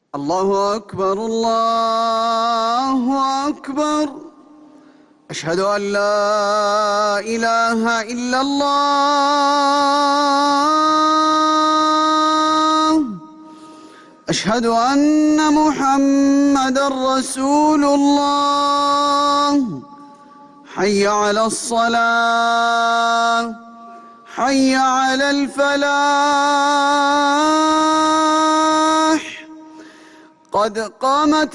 الله أكبر الله أكبر. أشهد أن لا إله إلا الله. أشهد أن محمدًا رسول الله. حي على الصلاة، حي على الفلاح، قد قامت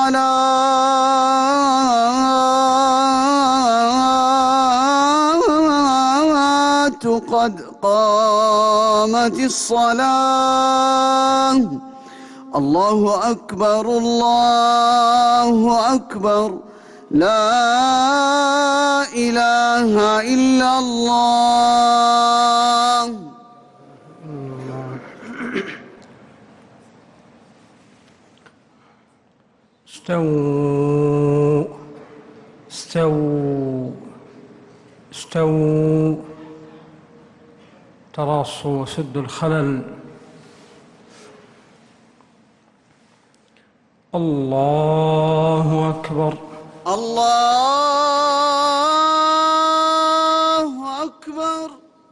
الصلاة، قد قامت الصلاة. الله أكبر الله أكبر. لا إله إلا الله. استووا استووا استووا. تراصوا وسدوا الخلل. الله أكبر الله أكبر.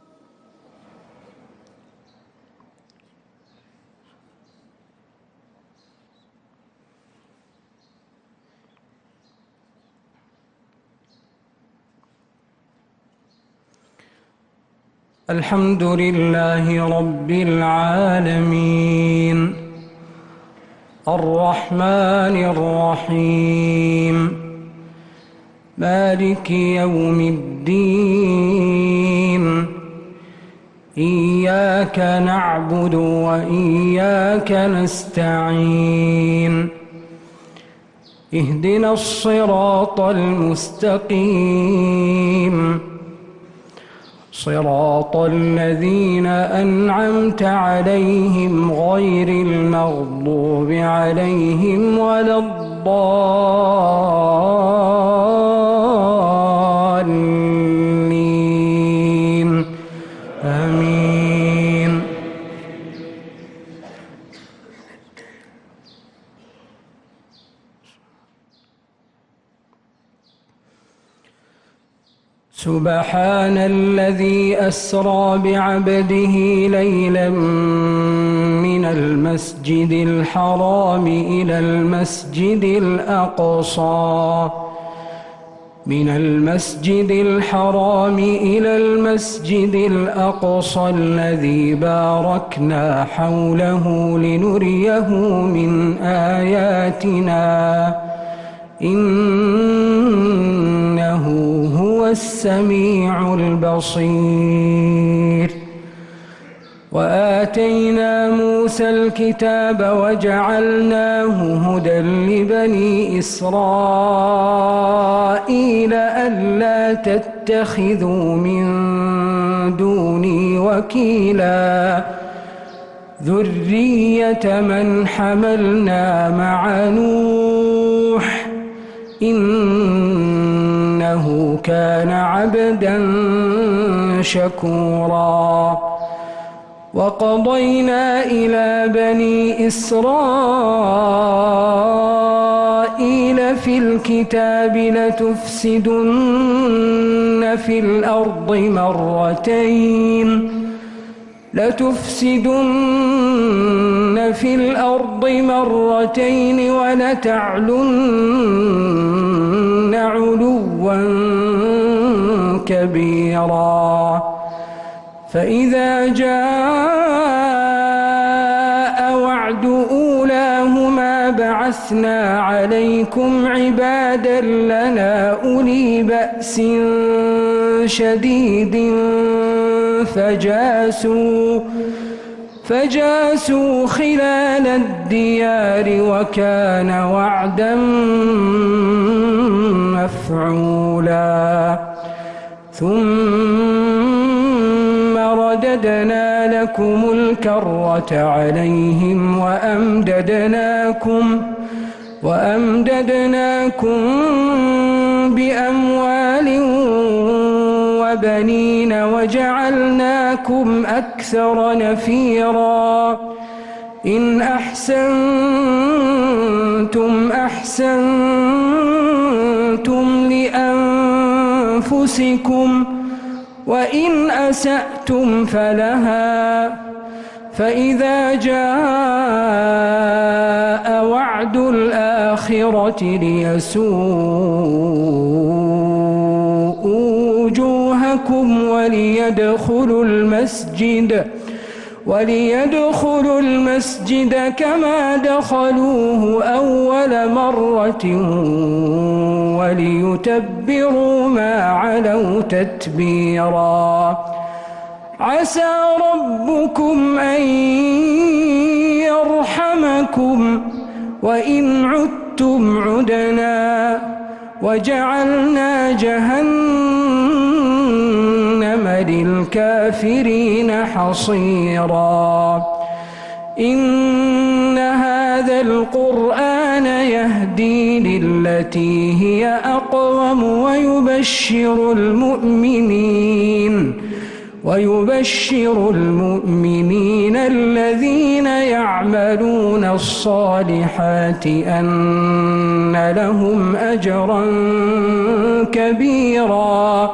الحمد لله رب العالمين، الرحمن الرحيم، مالك يوم الدين. إياك نعبد وإياك نستعين. اهدنا الصراط المستقيم، صراط الذين أنعمت عليهم غير المغضوب عليهم ولا الضالين. آمين. سبحان الذي أسرى بعبده ليلا من المسجد الحرام إلى المسجد الأقصى الذي باركنا حوله لنريه من آياتنا إنه هو السميع البصير. وآتينا موسى الكتاب وجعلناه هدى لبني إسرائيل ألا تتخذوا من دوني وكيلا ذرية من حملنا مع نوح إنه كان عبدا شكورا. وقضينا إلى بني إسرائيل في الكتاب لتفسدن في الأرض مرتين ولتعلن علوا كبيرا. فإذا جاء وعد أولاهما بعثنا عليكم عبادا لنا أولي بأس شديد فجاسوا خلال الديار وكان وعدا مفعولا. ثم رددنا لكم الكرة عليهم وأمددناكم بأموال وبنين وجعلناكم أكثر نفيرا. إن أحسنتم أحسنتم لأنفسكم وإن أسأتم فلها فإذا جاء وعد الآخرة ليسوءوا وجوهكم وليدخلوا المسجد كما دخلوه أول مرة وليتبروا ما علوا تتبيرا عسى ربكم أن يرحمكم وإن عدتم عدنا وجعلنا جهنم للكافرين حصيرا إن هذا القرآن يهدي للتي هي أقوم ويبشر المؤمنين الذين يعملون الصالحات أن لهم أجرا كبيرا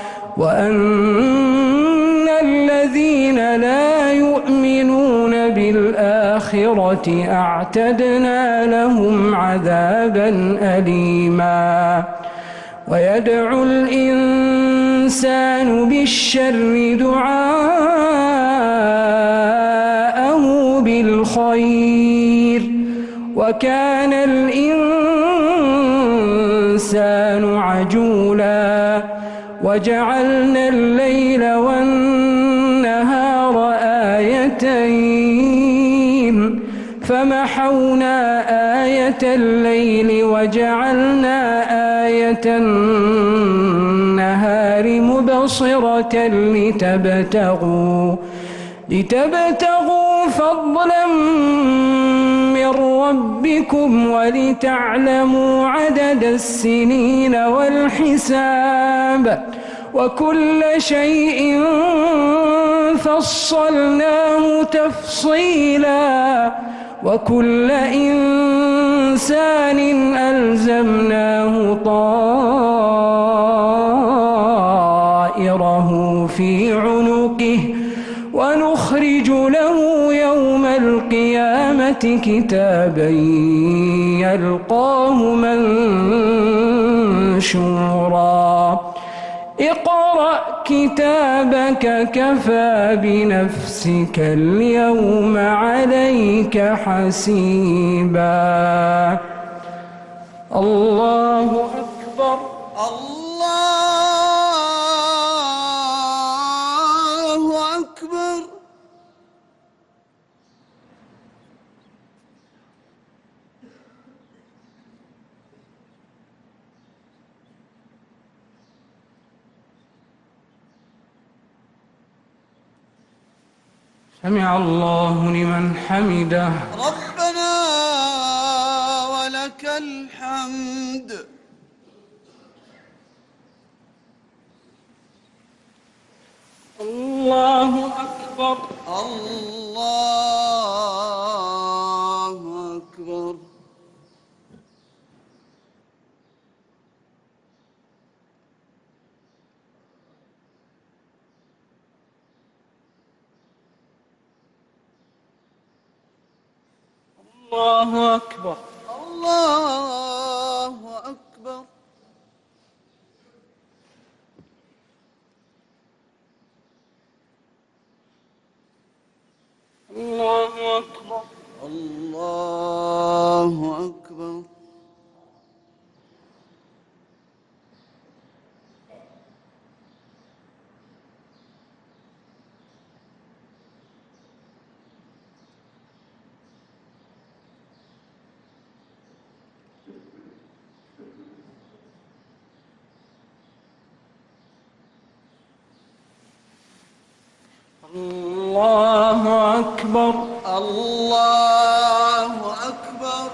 وأن الذين لا يؤمنون بالآخرة أعتدنا لهم عذابا أليما ويدعو الإنسان بالشر دعاءه بالخير وكان الإنسان عجولا وجعلنا الليل والنهار آيتين فمحونا آية الليل وجعلنا آية النهار مبصرة لتبتغوا فضلا من ربكم ولتعلموا عدد السنين والحساب وكل شيء فصلناه تفصيلا وكل إنسان ألزمناه طائره في عنقه ونخرج له يوم القيامة كتابا يلقاه منشورا اقرأ كتابك كفى بنفسك اليوم عليك حسيبا الله أكبر الله أكبر سمع الله لمن حمده ربنا ولك الحمد الله أكبر الله أكبر الله أكبر الله أكبر الله أكبر الله أكبر الله أكبر الله أكبر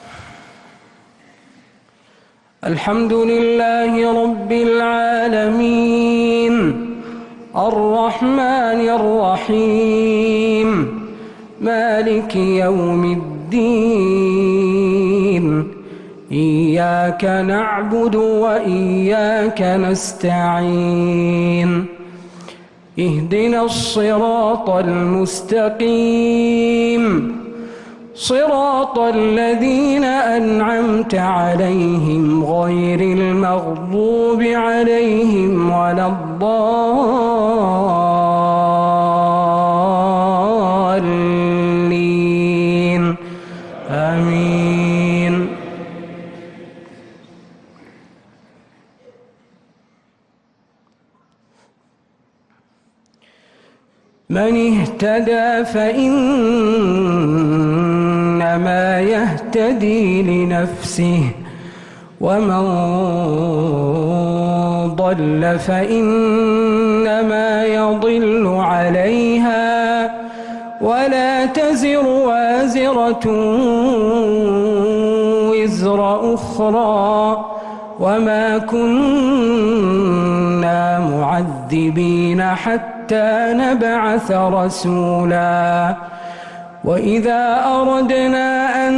الحمد لله رب العالمين الرحمن الرحيم مالك يوم الدين إياك نعبد وإياك نستعين اهدنا الصراط المستقيم صراط الذين أنعمت عليهم غير المغضوب عليهم ولا الضالين آمين. من اهتدى فإنما يهتدي لنفسه ومن ضل فإنما يضل عليها ولا تزر وازرة وزر أخرى وما كنا معذبين حتى نبعث رسولا وإذا أردنا أن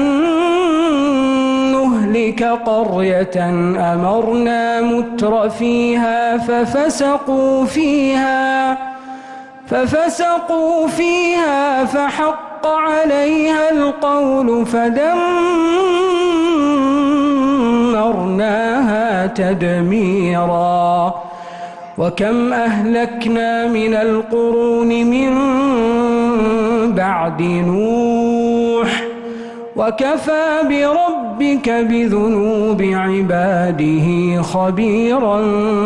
نهلك قرية أمرنا متر فيها ففسقوا فيها فحق عليها القول فدمرناها تدميرا وكم أهلكنا من القرون من بعد نوح وكفى بربك بذنوب عباده خبيرا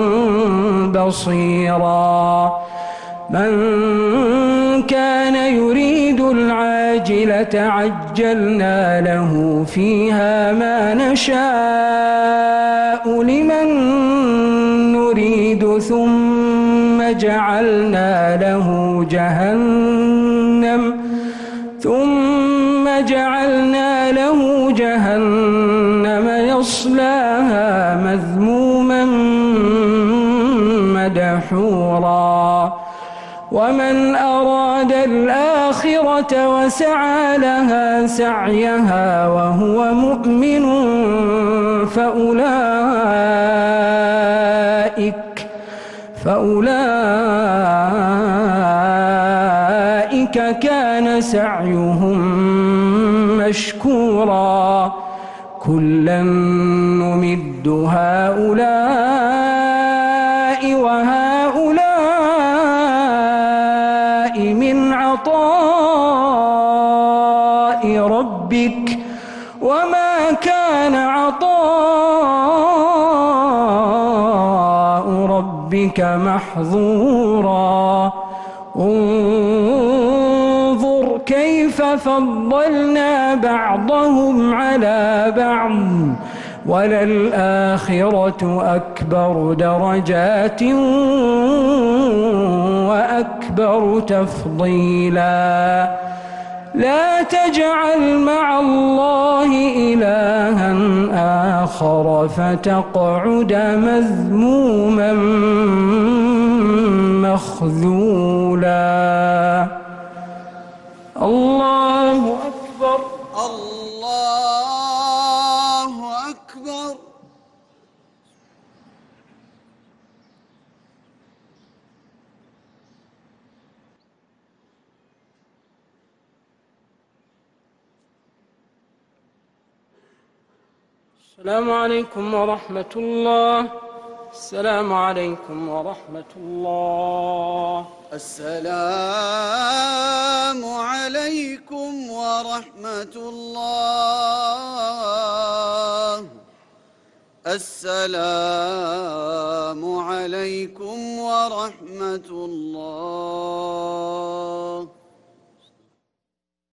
بصيرا من كان يريد العاجلة عجلنا له فيها ما نشاء لمن نريد ثم جعلنا له جهنم يصلاها مذموما مدحورا ومن أراد الآخرة وسعى لها سعيها وهو مؤمن فأولئك كان سعيهم مشكورا كلا نمد هؤلاء وهؤلاء من عطاء ربك وما كان عطاء ربك محظورا انظر كيف فضلنا بعضهم على بعض وللآخرة أكبر درجات وأكبر تفضيلا لا تجعل مع الله إلها آخر فتقعد مذموما مخذولا الله أكبر الله أكبر. السلام عليكم ورحمة الله. السلام عليكم ورحمة الله. السلام عليكم ورحمة الله. السلام عليكم ورحمة الله.